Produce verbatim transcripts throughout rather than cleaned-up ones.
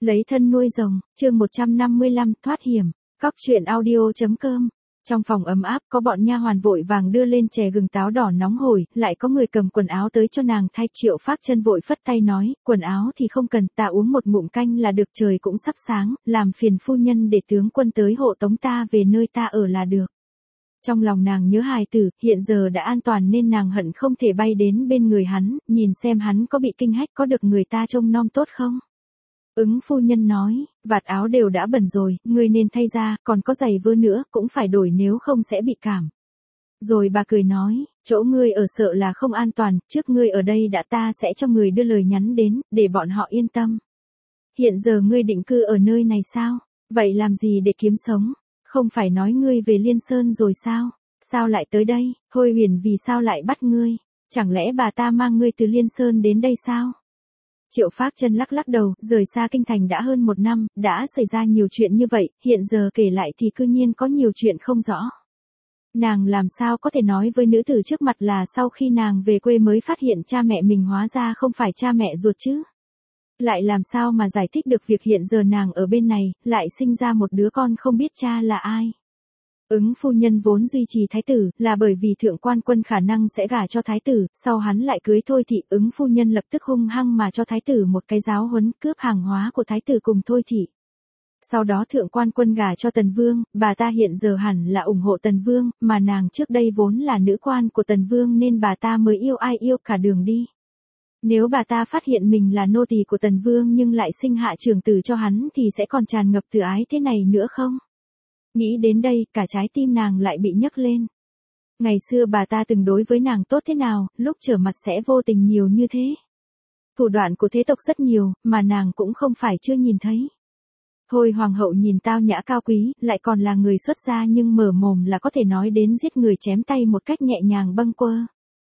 Lấy thân nuôi rồng, chương một trăm năm mươi lăm, thoát hiểm. Cóc truyện audio.com. Trong phòng ấm áp có bọn nha hoàn vội vàng đưa lên chè gừng táo đỏ nóng hổi, lại có người cầm quần áo tới cho nàng thay. Triệu Phác Chân vội phất tay nói, quần áo thì không cần, ta uống một ngụm canh là được, trời cũng sắp sáng, làm phiền phu nhân để tướng quân tới hộ tống ta về nơi ta ở là được. Trong lòng nàng nhớ hài tử, hiện giờ đã an toàn nên nàng hận không thể bay đến bên người hắn, nhìn xem hắn có bị kinh hách, có được người ta trông nom tốt không. Ứng phu nhân nói, vạt áo đều đã bẩn rồi, ngươi nên thay ra, còn có giày vơ nữa, cũng phải đổi nếu không sẽ bị cảm. Rồi bà cười nói, chỗ ngươi ở sợ là không an toàn, trước ngươi ở đây đã, ta sẽ cho người đưa lời nhắn đến, để bọn họ yên tâm. Hiện giờ ngươi định cư ở nơi này sao? Vậy làm gì để kiếm sống? Không phải nói ngươi về Liên Sơn rồi sao? Sao lại tới đây? Thôi Huyền vì sao lại bắt ngươi? Chẳng lẽ bà ta mang ngươi từ Liên Sơn đến đây sao? Triệu Phác Chân lắc lắc đầu, rời xa kinh thành đã hơn một năm, đã xảy ra nhiều chuyện như vậy, hiện giờ kể lại thì cư nhiên có nhiều chuyện không rõ. Nàng làm sao có thể nói với nữ tử trước mặt là sau khi nàng về quê mới phát hiện cha mẹ mình hóa ra không phải cha mẹ ruột chứ? Lại làm sao mà giải thích được việc hiện giờ nàng ở bên này, lại sinh ra một đứa con không biết cha là ai? Ứng phu nhân vốn duy trì thái tử, là bởi vì thượng quan quân khả năng sẽ gả cho thái tử, sau hắn lại cưới Thôi Thị, ứng phu nhân lập tức hung hăng mà cho thái tử một cái giáo huấn, cướp hàng hóa của thái tử cùng Thôi Thị. Sau đó thượng quan quân gả cho Tần Vương, bà ta hiện giờ hẳn là ủng hộ Tần Vương, mà nàng trước đây vốn là nữ quan của Tần Vương nên bà ta mới yêu ai yêu cả đường đi. Nếu bà ta phát hiện mình là nô tỳ của Tần Vương nhưng lại sinh hạ trưởng tử cho hắn thì sẽ còn tràn ngập từ ái thế này nữa không? Nghĩ đến đây, cả trái tim nàng lại bị nhấc lên. Ngày xưa bà ta từng đối với nàng tốt thế nào, lúc trở mặt sẽ vô tình nhiều như thế. Thủ đoạn của thế tộc rất nhiều, mà nàng cũng không phải chưa nhìn thấy. Thôi hoàng hậu nhìn tao nhã cao quý, lại còn là người xuất gia nhưng mở mồm là có thể nói đến giết người chém tay một cách nhẹ nhàng bâng quơ.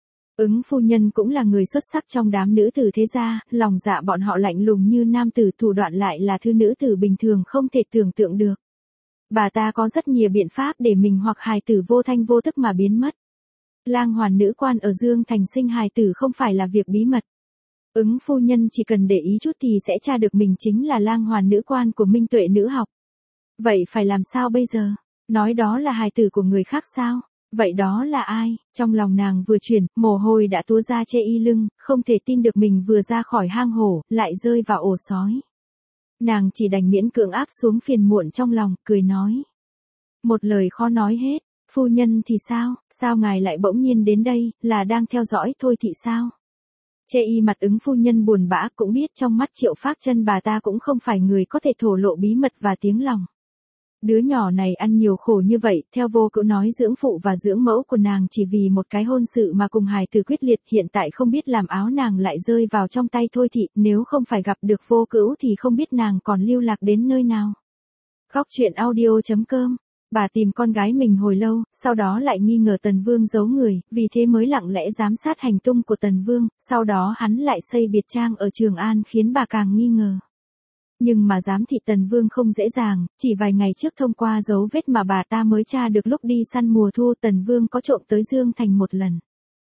Ứng phu nhân cũng là người xuất sắc trong đám nữ tử thế gia, lòng dạ bọn họ lạnh lùng như nam tử, thủ đoạn lại là thứ nữ tử bình thường không thể tưởng tượng được. Bà ta có rất nhiều biện pháp để mình hoặc hài tử vô thanh vô tức mà biến mất. Lang hoàn nữ quan ở Dương Thành sinh hài tử không phải là việc bí mật. Ứng phu nhân chỉ cần để ý chút thì sẽ tra được mình chính là lang hoàn nữ quan của Minh Tuệ nữ học. Vậy phải làm sao bây giờ? Nói đó là hài tử của người khác sao? Vậy đó là ai? Trong lòng nàng vừa chuyển, mồ hôi đã túa ra che y lưng, không thể tin được mình vừa ra khỏi hang hổ, lại rơi vào ổ sói. Nàng chỉ đành miễn cưỡng áp xuống phiền muộn trong lòng, cười nói. Một lời khó nói hết, phu nhân thì sao, sao ngài lại bỗng nhiên đến đây, là đang theo dõi Thôi Thị sao? Chê y mặt ứng phu nhân buồn bã, cũng biết trong mắt Triệu Phác Chân bà ta cũng không phải người có thể thổ lộ bí mật và tiếng lòng. Đứa nhỏ này ăn nhiều khổ như vậy, theo vô cữu nói dưỡng phụ và dưỡng mẫu của nàng chỉ vì một cái hôn sự mà cùng hài tử quyết liệt, hiện tại không biết làm áo nàng lại rơi vào trong tay Thôi Thị, nếu không phải gặp được vô cữu thì không biết nàng còn lưu lạc đến nơi nào. Cóc truyện audio.com. Bà tìm con gái mình hồi lâu, sau đó lại nghi ngờ Tần Vương giấu người, vì thế mới lặng lẽ giám sát hành tung của Tần Vương, sau đó hắn lại xây biệt trang ở Trường An khiến bà càng nghi ngờ. Nhưng mà giám thị Tần Vương không dễ dàng, chỉ vài ngày trước thông qua dấu vết mà bà ta mới tra được lúc đi săn mùa thu Tần Vương có trộm tới Dương Thành một lần.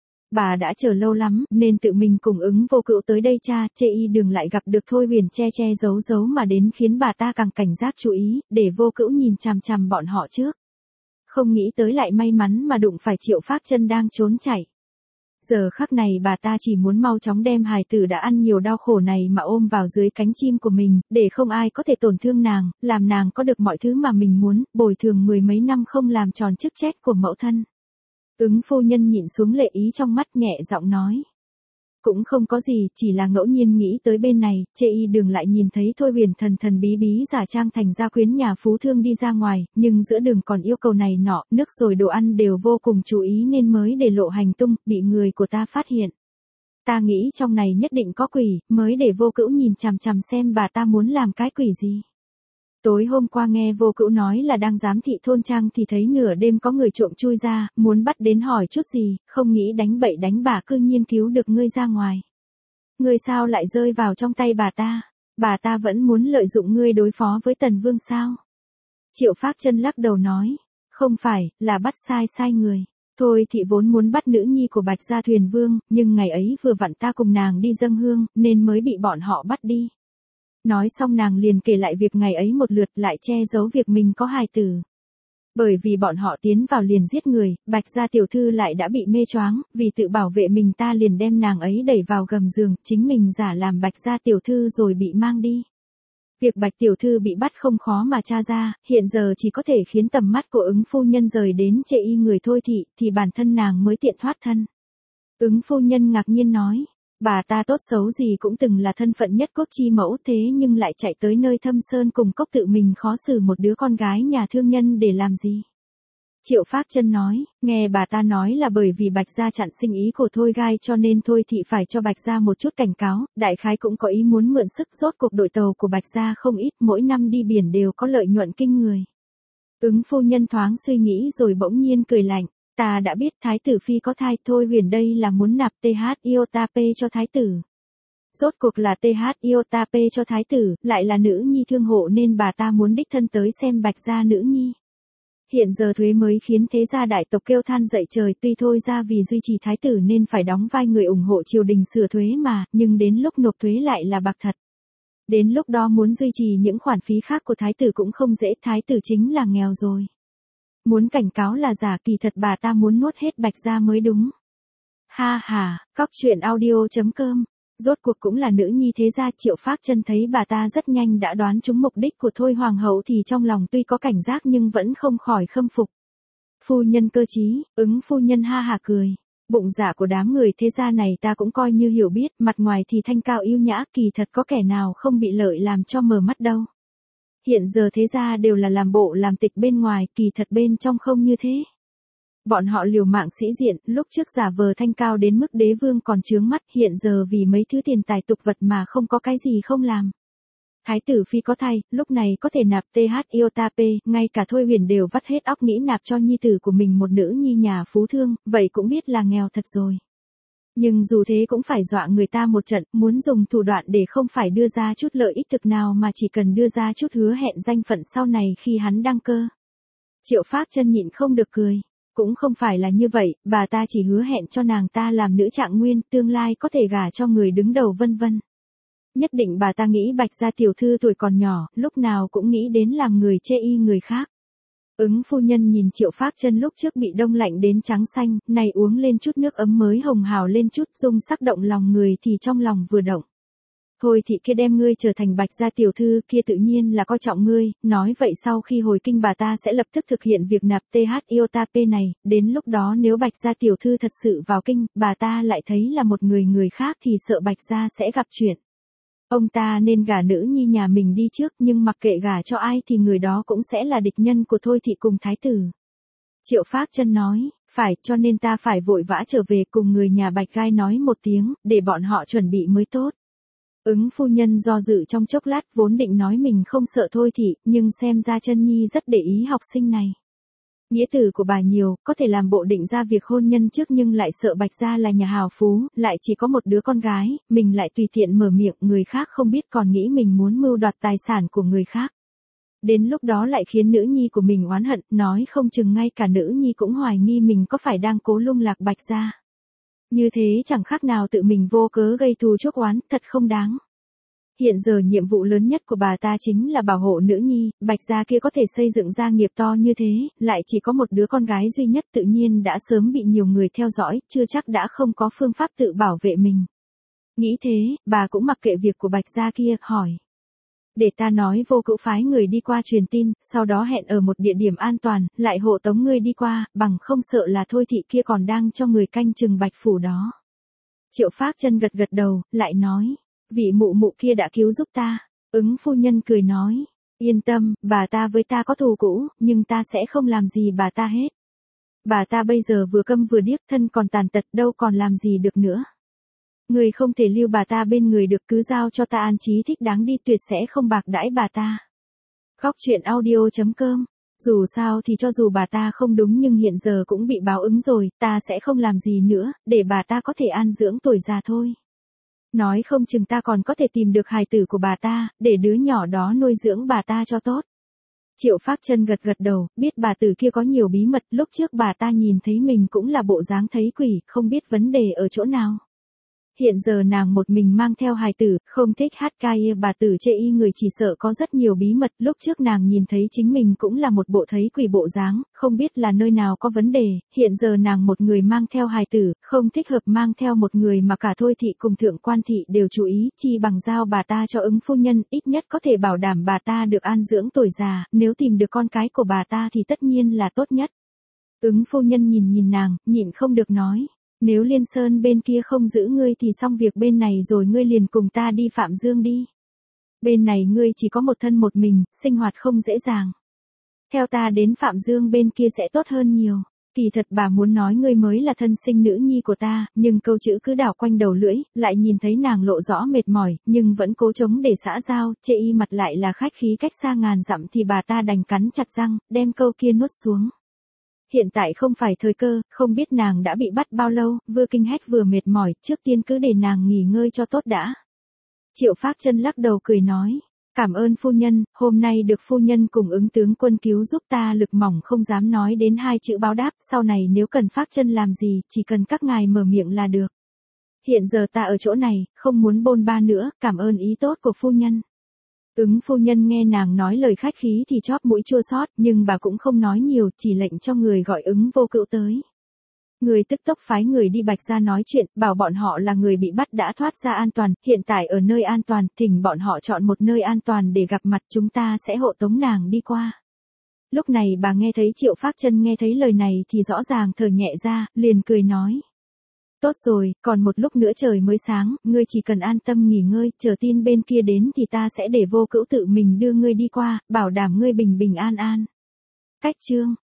Bà đã chờ lâu lắm, nên tự mình cùng ứng vô cữu tới đây tra, chê y đường lại gặp được Thôi Huyền che che giấu giấu mà đến khiến bà ta càng cảnh giác chú ý, để vô cữu nhìn chằm chằm bọn họ trước. Không nghĩ tới lại may mắn mà đụng phải Triệu Phác Chân đang trốn chạy. Giờ khắc này bà ta chỉ muốn mau chóng đem hài tử đã ăn nhiều đau khổ này mà ôm vào dưới cánh chim của mình, để không ai có thể tổn thương nàng, làm nàng có được mọi thứ mà mình muốn, bồi thường mười mấy năm không làm tròn chức trách của mẫu thân. Ứng phu nhân nhịn xuống lệ ý trong mắt, nhẹ giọng nói. Cũng không có gì, chỉ là ngẫu nhiên nghĩ tới bên này, chê y đường lại nhìn thấy Thôi Huyền thần thần bí bí giả trang thành gia quyến nhà phú thương đi ra ngoài, nhưng giữa đường còn yêu cầu này nọ, nước rồi đồ ăn đều vô cùng chú ý nên mới để lộ hành tung, bị người của ta phát hiện. Ta nghĩ trong này nhất định có quỷ, mới để vô cữu nhìn chằm chằm xem bà ta muốn làm cái quỷ gì. Tối hôm qua nghe vô cữu nói là đang giám thị thôn trang thì thấy nửa đêm có người trộm chui ra, muốn bắt đến hỏi chút gì, không nghĩ đánh bậy đánh bạ cư nhiên cứu được ngươi ra ngoài. Ngươi sao lại rơi vào trong tay bà ta? Bà ta vẫn muốn lợi dụng ngươi đối phó với Tần Vương sao? Triệu Phác Chân lắc đầu nói, không phải, là bắt sai sai người. Thôi Thị vốn muốn bắt nữ nhi của Bạch Gia Thuyền Vương, nhưng ngày ấy vừa vặn ta cùng nàng đi dâng hương, nên mới bị bọn họ bắt đi. Nói xong nàng liền kể lại việc ngày ấy một lượt, lại che giấu việc mình có hài tử. Bởi vì bọn họ tiến vào liền giết người, Bạch gia tiểu thư lại đã bị mê choáng, vì tự bảo vệ mình ta liền đem nàng ấy đẩy vào gầm giường, chính mình giả làm Bạch gia tiểu thư rồi bị mang đi. Việc Bạch tiểu thư bị bắt không khó mà tra ra, hiện giờ chỉ có thể khiến tầm mắt của Ứng phu nhân rời đến Trệ Y người thôi thị, thì bản thân nàng mới tiện thoát thân. Ứng phu nhân ngạc nhiên nói, bà ta tốt xấu gì cũng từng là thân phận nhất quốc chi mẫu, thế nhưng lại chạy tới nơi thâm sơn cùng cốc tự mình khó xử một đứa con gái nhà thương nhân để làm gì? Triệu Phác Chân nói, nghe bà ta nói là bởi vì Bạch gia chặn sinh ý của Thôi Gai cho nên Thôi thị phải cho Bạch gia một chút cảnh cáo, đại khái cũng có ý muốn mượn sức, rốt cuộc đội tàu của Bạch gia không ít, mỗi năm đi biển đều có lợi nhuận kinh người. Ứng phu nhân thoáng suy nghĩ rồi bỗng nhiên cười lạnh, ta đã biết thái tử phi có thai, Thôi Huyền đây là muốn nạp tê hát Iota P cho thái tử. Rốt cuộc là tê hát Iota P cho thái tử, lại là nữ nhi thương hộ nên bà ta muốn đích thân tới xem Bạch gia nữ nhi. Hiện giờ thuế mới khiến thế gia đại tộc kêu than dậy trời, tuy Thôi ra vì duy trì thái tử nên phải đóng vai người ủng hộ triều đình sửa thuế mà, nhưng đến lúc nộp thuế lại là bạc thật. Đến lúc đó muốn duy trì những khoản phí khác của thái tử cũng không dễ, thái tử chính là nghèo rồi. Muốn cảnh cáo là giả, kỳ thật bà ta muốn nuốt hết Bạch gia mới đúng. Ha ha, cóc truyện audio chấm com. Rốt cuộc cũng là nữ nhi thế gia. Triệu Phác Chân thấy bà ta rất nhanh đã đoán trúng mục đích của Thôi hoàng hậu thì trong lòng tuy có cảnh giác nhưng vẫn không khỏi khâm phục. Phu nhân cơ trí, Ứng phu nhân ha hả cười. Bụng dạ của đám người thế gia này ta cũng coi như hiểu biết, mặt ngoài thì thanh cao yêu nhã, kỳ thật có kẻ nào không bị lợi làm cho mờ mắt đâu. Hiện giờ thế gia đều là làm bộ làm tịch bên ngoài, kỳ thật bên trong không như thế. Bọn họ liều mạng sĩ diện, lúc trước giả vờ thanh cao đến mức đế vương còn chướng mắt, hiện giờ vì mấy thứ tiền tài tục vật mà không có cái gì không làm. Thái tử phi có thai, lúc này có thể nạp tê hát Iota P, ngay cả Thôi Huyền đều vắt hết óc nghĩ nạp cho nhi tử của mình một nữ nhi nhà phú thương, vậy cũng biết là nghèo thật rồi. Nhưng dù thế cũng phải dọa người ta một trận, muốn dùng thủ đoạn để không phải đưa ra chút lợi ích thực nào mà chỉ cần đưa ra chút hứa hẹn danh phận sau này khi hắn đăng cơ. Triệu Phác Chân nhịn không được cười. Cũng không phải là như vậy, bà ta chỉ hứa hẹn cho nàng ta làm nữ trạng nguyên, tương lai có thể gả cho người đứng đầu vân vân. Nhất định bà ta nghĩ Bạch gia tiểu thư tuổi còn nhỏ, lúc nào cũng nghĩ đến làm người chê y người khác. Ứng phu nhân nhìn Triệu Phác Chân lúc trước bị đông lạnh đến trắng xanh, này uống lên chút nước ấm mới hồng hào lên chút, dung sắc động lòng người thì trong lòng vừa động. Thôi thị kia đem ngươi trở thành Bạch gia tiểu thư kia tự nhiên là coi trọng ngươi, nói vậy sau khi hồi kinh bà ta sẽ lập tức thực hiện việc nạp tê hát Iota P này, đến lúc đó nếu Bạch gia tiểu thư thật sự vào kinh, bà ta lại thấy là một người người khác thì sợ Bạch gia sẽ gặp chuyện. Ông ta nên gả nữ nhi nhà mình đi trước, nhưng mặc kệ gả cho ai thì người đó cũng sẽ là địch nhân của Thôi thị cùng thái tử. Triệu Phác Chân nói, phải, cho nên ta phải vội vã trở về cùng người nhà Bạch Gai nói một tiếng, để bọn họ chuẩn bị mới tốt. Ứng phu nhân do dự trong chốc lát, vốn định nói mình không sợ Thôi thị, nhưng xem ra Chân nhi rất để ý học sinh này. Nghĩa tử của bà nhiều, có thể làm bộ định ra việc hôn nhân trước nhưng lại sợ Bạch gia là nhà hào phú, lại chỉ có một đứa con gái, mình lại tùy tiện mở miệng, người khác không biết còn nghĩ mình muốn mưu đoạt tài sản của người khác. Đến lúc đó lại khiến nữ nhi của mình oán hận, nói không chừng ngay cả nữ nhi cũng hoài nghi mình có phải đang cố lung lạc Bạch gia. Như thế chẳng khác nào tự mình vô cớ gây thù chuốc oán, thật không đáng. Hiện giờ nhiệm vụ lớn nhất của bà ta chính là bảo hộ nữ nhi, Bạch gia kia có thể xây dựng gia nghiệp to như thế, lại chỉ có một đứa con gái duy nhất tự nhiên đã sớm bị nhiều người theo dõi, chưa chắc đã không có phương pháp tự bảo vệ mình. Nghĩ thế, bà cũng mặc kệ việc của Bạch gia kia, hỏi. Để ta nói vô cữu phái người đi qua truyền tin, sau đó hẹn ở một địa điểm an toàn, lại hộ tống ngươi đi qua, bằng không sợ là Thôi thị kia còn đang cho người canh chừng Bạch phủ đó. Triệu Phác Chân gật gật đầu, lại nói. Vị mụ mụ kia đã cứu giúp ta. Ứng phu nhân cười nói. Yên tâm, bà ta với ta có thù cũ, nhưng ta sẽ không làm gì bà ta hết. Bà ta bây giờ vừa câm vừa điếc, thân còn tàn tật, đâu còn làm gì được nữa. Người không thể lưu bà ta bên người được, cứ giao cho ta an trí thích đáng đi, tuyệt sẽ không bạc đãi bà ta. Góc truyện audio chấm com. Dù sao thì cho dù bà ta không đúng nhưng hiện giờ cũng bị báo ứng rồi, ta sẽ không làm gì nữa, để bà ta có thể an dưỡng tuổi già thôi. Nói không chừng ta còn có thể tìm được hài tử của bà ta, để đứa nhỏ đó nuôi dưỡng bà ta cho tốt. Triệu Phác Chân gật gật đầu, biết bà tử kia có nhiều bí mật, lúc trước bà ta nhìn thấy mình cũng là bộ dáng thấy quỷ, không biết vấn đề ở chỗ nào. Hiện giờ nàng một mình mang theo hài tử, không thích hát ca y, bà tử chê y người chỉ sợ có rất nhiều bí mật, lúc trước nàng nhìn thấy chính mình cũng là một bộ thấy quỷ bộ dáng, không biết là nơi nào có vấn đề, hiện giờ nàng một người mang theo hài tử, không thích hợp mang theo một người mà cả Thôi thị cùng Thượng Quan thị đều chú ý, chi bằng giao bà ta cho Ứng phu nhân, ít nhất có thể bảo đảm bà ta được an dưỡng tuổi già, nếu tìm được con cái của bà ta thì tất nhiên là tốt nhất. Ứng phu nhân nhìn nhìn nàng, nhịn không được nói. Nếu Liên Sơn bên kia không giữ ngươi thì xong việc bên này rồi ngươi liền cùng ta đi Phạm Dương đi. Bên này ngươi chỉ có một thân một mình, sinh hoạt không dễ dàng. Theo ta đến Phạm Dương bên kia sẽ tốt hơn nhiều. Kỳ thật bà muốn nói ngươi mới là thân sinh nữ nhi của ta, nhưng câu chữ cứ đảo quanh đầu lưỡi, lại nhìn thấy nàng lộ rõ mệt mỏi, nhưng vẫn cố chống để xã giao, chê y mặt lại là khách khí cách xa ngàn dặm thì bà ta đành cắn chặt răng, đem câu kia nuốt xuống. Hiện tại không phải thời cơ, không biết nàng đã bị bắt bao lâu, vừa kinh hách vừa mệt mỏi, trước tiên cứ để nàng nghỉ ngơi cho tốt đã. Triệu Phác Chân lắc đầu cười nói, cảm ơn phu nhân, hôm nay được phu nhân cùng Ứng tướng quân cứu giúp ta lực mỏng không dám nói đến hai chữ báo đáp, sau này nếu cần Phác Chân làm gì, chỉ cần các ngài mở miệng là được. Hiện giờ ta ở chỗ này, không muốn bôn ba nữa, cảm ơn ý tốt của phu nhân. Ứng phu nhân nghe nàng nói lời khách khí thì chóp mũi chua xót, nhưng bà cũng không nói nhiều, chỉ lệnh cho người gọi Ứng Vô Cữu tới. Người tức tốc phái người đi Bạch Gia nói chuyện, bảo bọn họ là người bị bắt đã thoát ra an toàn, hiện tại ở nơi an toàn, thỉnh bọn họ chọn một nơi an toàn để gặp mặt, chúng ta sẽ hộ tống nàng đi qua. Lúc này bà nghe thấy Triệu Phác Chân nghe thấy lời này thì rõ ràng thở nhẹ ra, liền cười nói. Tốt rồi, còn một lúc nữa trời mới sáng, ngươi chỉ cần an tâm nghỉ ngơi, chờ tin bên kia đến thì ta sẽ để Vô Cữu tự mình đưa ngươi đi qua, bảo đảm ngươi bình bình an an. Cách chương